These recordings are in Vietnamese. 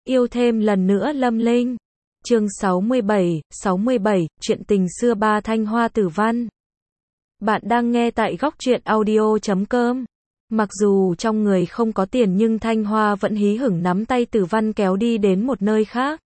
Yêu thêm lần nữa Lâm Linh. Chương 67, chuyện tình xưa ba Thanh Hoa Tử Văn. Bạn đang nghe tại góc truyện audio.com. Mặc dù trong người không có tiền nhưng Thanh Hoa vẫn hí hửng nắm tay Tử Văn kéo đi đến một nơi khác.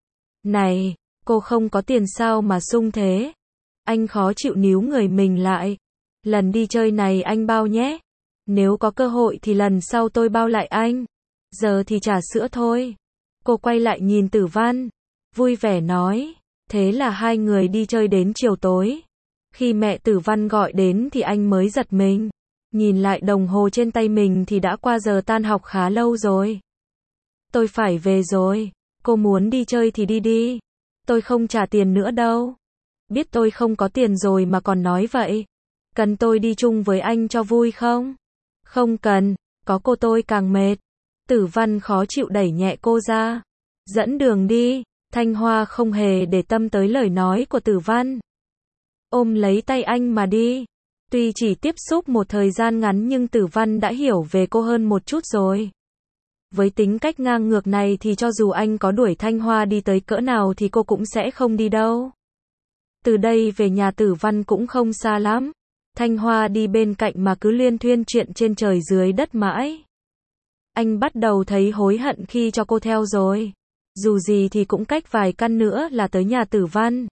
Này, cô không có tiền sao mà sung thế? Anh khó chịu níu người mình lại. Lần đi chơi này anh bao nhé. Nếu có cơ hội thì lần sau tôi bao lại anh. Giờ thì trà sữa thôi. Cô quay lại nhìn Tử Văn, vui vẻ nói. Thế là hai người đi chơi đến chiều tối. Khi mẹ Tử Văn gọi đến thì anh mới giật mình. Nhìn lại đồng hồ trên tay mình thì đã qua giờ tan học khá lâu rồi. Tôi phải về rồi. Cô muốn đi chơi thì đi đi. Tôi không trả tiền nữa đâu. Biết tôi không có tiền rồi mà còn nói vậy. Cần tôi đi chung với anh cho vui không? Không cần, có cô tôi càng mệt. Tử Văn khó chịu đẩy nhẹ cô ra. Dẫn đường đi. Thanh Hoa không hề để tâm tới lời nói của Tử Văn. Ôm lấy tay anh mà đi. Tuy chỉ tiếp xúc một thời gian ngắn nhưng Tử Văn đã hiểu về cô hơn một chút rồi. Với tính cách ngang ngược này thì cho dù anh có đuổi Thanh Hoa đi tới cỡ nào thì cô cũng sẽ không đi đâu. Từ đây về nhà Tử Văn cũng không xa lắm. Thanh Hoa đi bên cạnh mà cứ luyên thuyên chuyện trên trời dưới đất mãi. Anh bắt đầu thấy hối hận khi cho cô theo rồi. Dù gì thì cũng cách vài căn nữa là tới nhà Tử Văn.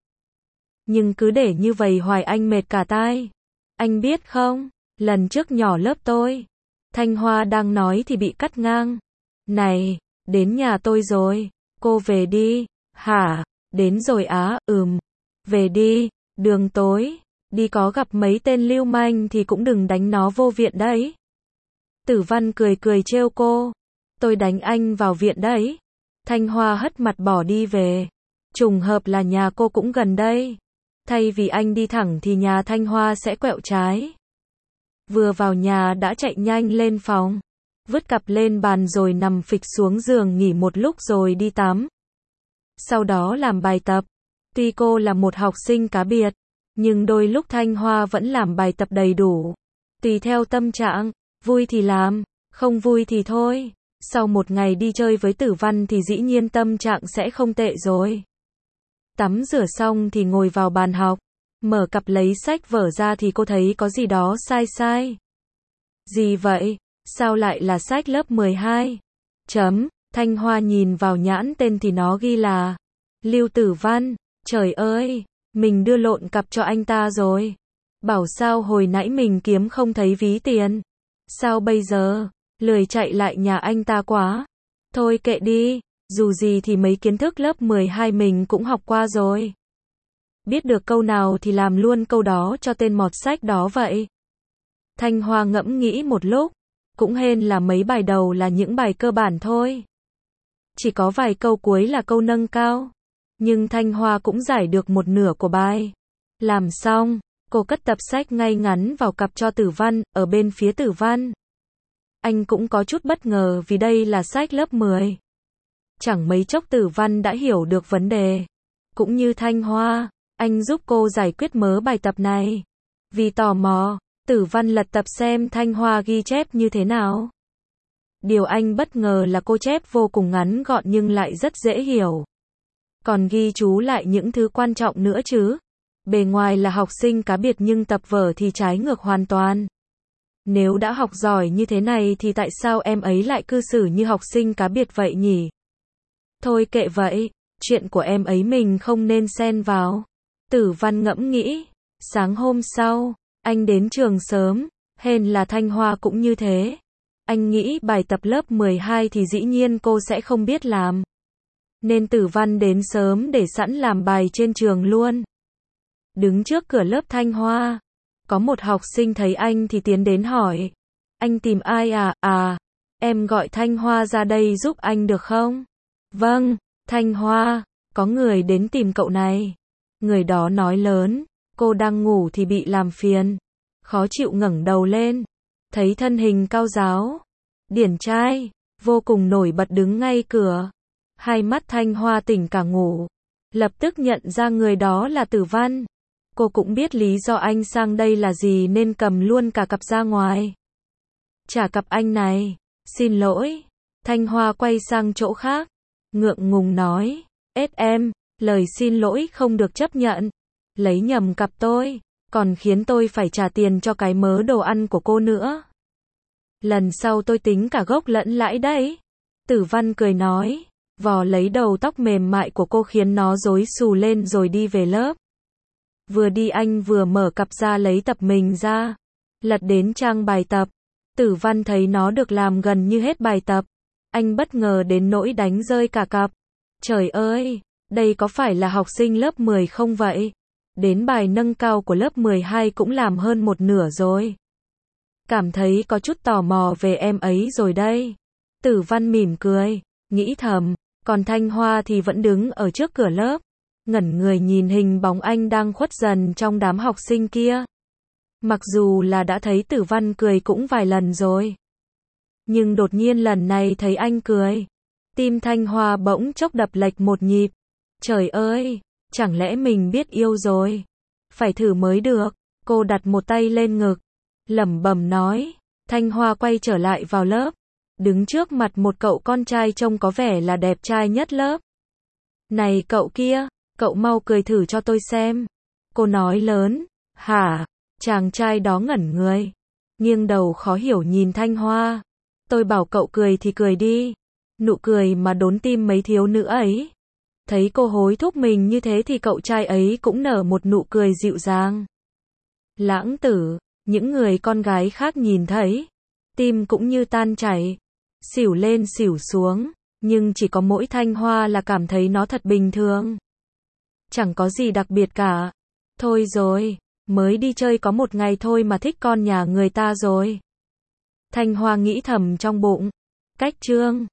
Nhưng cứ để như vậy hoài anh mệt cả tai. Anh biết không, lần trước nhỏ lớp tôi. Thanh Hoa đang nói thì bị cắt ngang. Này, đến nhà tôi rồi, cô về đi. Hả, đến rồi á, về đi, đường tối, đi có gặp mấy tên lưu manh thì cũng đừng đánh nó vô viện đấy. Tử Văn cười cười trêu cô. Tôi đánh anh vào viện đấy. Thanh Hoa hất mặt bỏ đi về. Trùng hợp là nhà cô cũng gần đây. Thay vì anh đi thẳng thì nhà Thanh Hoa sẽ quẹo trái. Vừa vào nhà đã chạy nhanh lên phòng. Vứt cặp lên bàn rồi nằm phịch xuống giường nghỉ một lúc rồi đi tắm. Sau đó làm bài tập. Tuy cô là một học sinh cá biệt, nhưng đôi lúc Thanh Hoa vẫn làm bài tập đầy đủ. Tùy theo tâm trạng, vui thì làm, không vui thì thôi. Sau một ngày đi chơi với Tử Văn thì dĩ nhiên tâm trạng sẽ không tệ rồi. Tắm rửa xong thì ngồi vào bàn học. Mở cặp lấy sách vở ra thì cô thấy có gì đó sai sai. Gì vậy? Sao lại là sách lớp 12? Thanh Hoa nhìn vào nhãn tên thì nó ghi là Lưu Tử Văn. Trời ơi, mình đưa lộn cặp cho anh ta rồi. Bảo sao hồi nãy mình kiếm không thấy ví tiền. Sao bây giờ? Lười chạy lại nhà anh ta quá. Thôi kệ đi, dù gì thì mấy kiến thức lớp 12 mình cũng học qua rồi. Biết được câu nào thì làm luôn câu đó cho tên mọt sách đó vậy. Thanh Hoa ngẫm nghĩ một lúc. Cũng hên là mấy bài đầu là những bài cơ bản thôi. Chỉ có vài câu cuối là câu nâng cao. Nhưng Thanh Hoa cũng giải được một nửa của bài. Làm xong, cô cất tập sách ngay ngắn vào cặp cho Tử Văn, ở bên phía Tử Văn. Anh cũng có chút bất ngờ vì đây là sách lớp 10. Chẳng mấy chốc Tử Văn đã hiểu được vấn đề. Cũng như Thanh Hoa, anh giúp cô giải quyết mớ bài tập này. Vì tò mò, Tử Văn lật tập xem Thanh Hoa ghi chép như thế nào. Điều anh bất ngờ là cô chép vô cùng ngắn gọn nhưng lại rất dễ hiểu. Còn ghi chú lại những thứ quan trọng nữa chứ. Bề ngoài là học sinh cá biệt nhưng tập vở thì trái ngược hoàn toàn. Nếu đã học giỏi như thế này thì tại sao em ấy lại cư xử như học sinh cá biệt vậy nhỉ? Thôi kệ vậy, chuyện của em ấy mình không nên xen vào. Tử Văn ngẫm nghĩ. Sáng hôm sau, anh đến trường sớm, hên là Thanh Hoa cũng như thế. Anh nghĩ bài tập lớp 12 thì dĩ nhiên cô sẽ không biết làm. Nên Tử Văn đến sớm để sẵn làm bài trên trường luôn. Đứng trước cửa lớp Thanh Hoa, có một học sinh thấy anh thì tiến đến hỏi. Anh tìm ai à? Em gọi Thanh Hoa ra đây giúp anh được không? Vâng, Thanh Hoa, có người đến tìm cậu này. Người đó nói lớn, cô đang ngủ thì bị làm phiền. Khó chịu ngẩng đầu lên, thấy thân hình cao ráo, điển trai, vô cùng nổi bật đứng ngay cửa. Hai mắt Thanh Hoa tỉnh cả ngủ, lập tức nhận ra người đó là Tử Văn. Cô cũng biết lý do anh sang đây là gì nên cầm luôn cả cặp ra ngoài. Trả cặp anh này. Xin lỗi. Thanh Hoa quay sang chỗ khác. ngượng ngùng nói, em, lời xin lỗi không được chấp nhận, lấy nhầm cặp tôi, còn khiến tôi phải trả tiền cho cái mớ đồ ăn của cô nữa. Lần sau tôi tính cả gốc lẫn lãi đấy. Tử Văn cười nói, vò lấy đầu tóc mềm mại của cô khiến nó rối xù lên rồi đi về lớp. Vừa đi anh vừa mở cặp ra lấy tập mình ra, lật đến trang bài tập. Tử Văn thấy nó được làm gần như hết bài tập. Anh bất ngờ đến nỗi đánh rơi cả cặp. Trời ơi, đây có phải là học sinh lớp 10 không vậy? Đến bài nâng cao của lớp 12 cũng làm hơn một nửa rồi. Cảm thấy có chút tò mò về em ấy rồi đây. Tử Văn mỉm cười, nghĩ thầm, còn Thanh Hoa thì vẫn đứng ở trước cửa lớp, ngẩn người nhìn hình bóng anh đang khuất dần trong đám học sinh kia. Mặc dù là đã thấy Tử Văn cười cũng vài lần rồi, nhưng đột nhiên lần này thấy anh cười, tim Thanh Hoa bỗng chốc đập lệch một nhịp. Trời ơi, chẳng lẽ mình biết yêu rồi? Phải thử mới được. Cô đặt một tay lên ngực, lẩm bẩm nói. Thanh Hoa quay trở lại vào lớp, đứng trước mặt một cậu con trai trông có vẻ là đẹp trai nhất lớp. Này cậu kia, cậu mau cười thử cho tôi xem. Cô nói lớn. Hả? Chàng trai đó ngẩn người, nghiêng đầu khó hiểu nhìn Thanh Hoa. Tôi bảo cậu cười thì cười đi. Nụ cười mà đốn tim mấy thiếu nữ ấy. Thấy cô hối thúc mình như thế thì cậu trai ấy cũng nở một nụ cười dịu dàng. Lãng tử, những người con gái khác nhìn thấy, tim cũng như tan chảy, xỉu lên xỉu xuống, nhưng chỉ có mỗi Thanh Hoa là cảm thấy nó thật bình thường. Chẳng có gì đặc biệt cả. Thôi rồi, mới đi chơi có một ngày thôi mà thích con nhà người ta rồi. Thanh Hoa nghĩ thầm trong bụng. Cách chương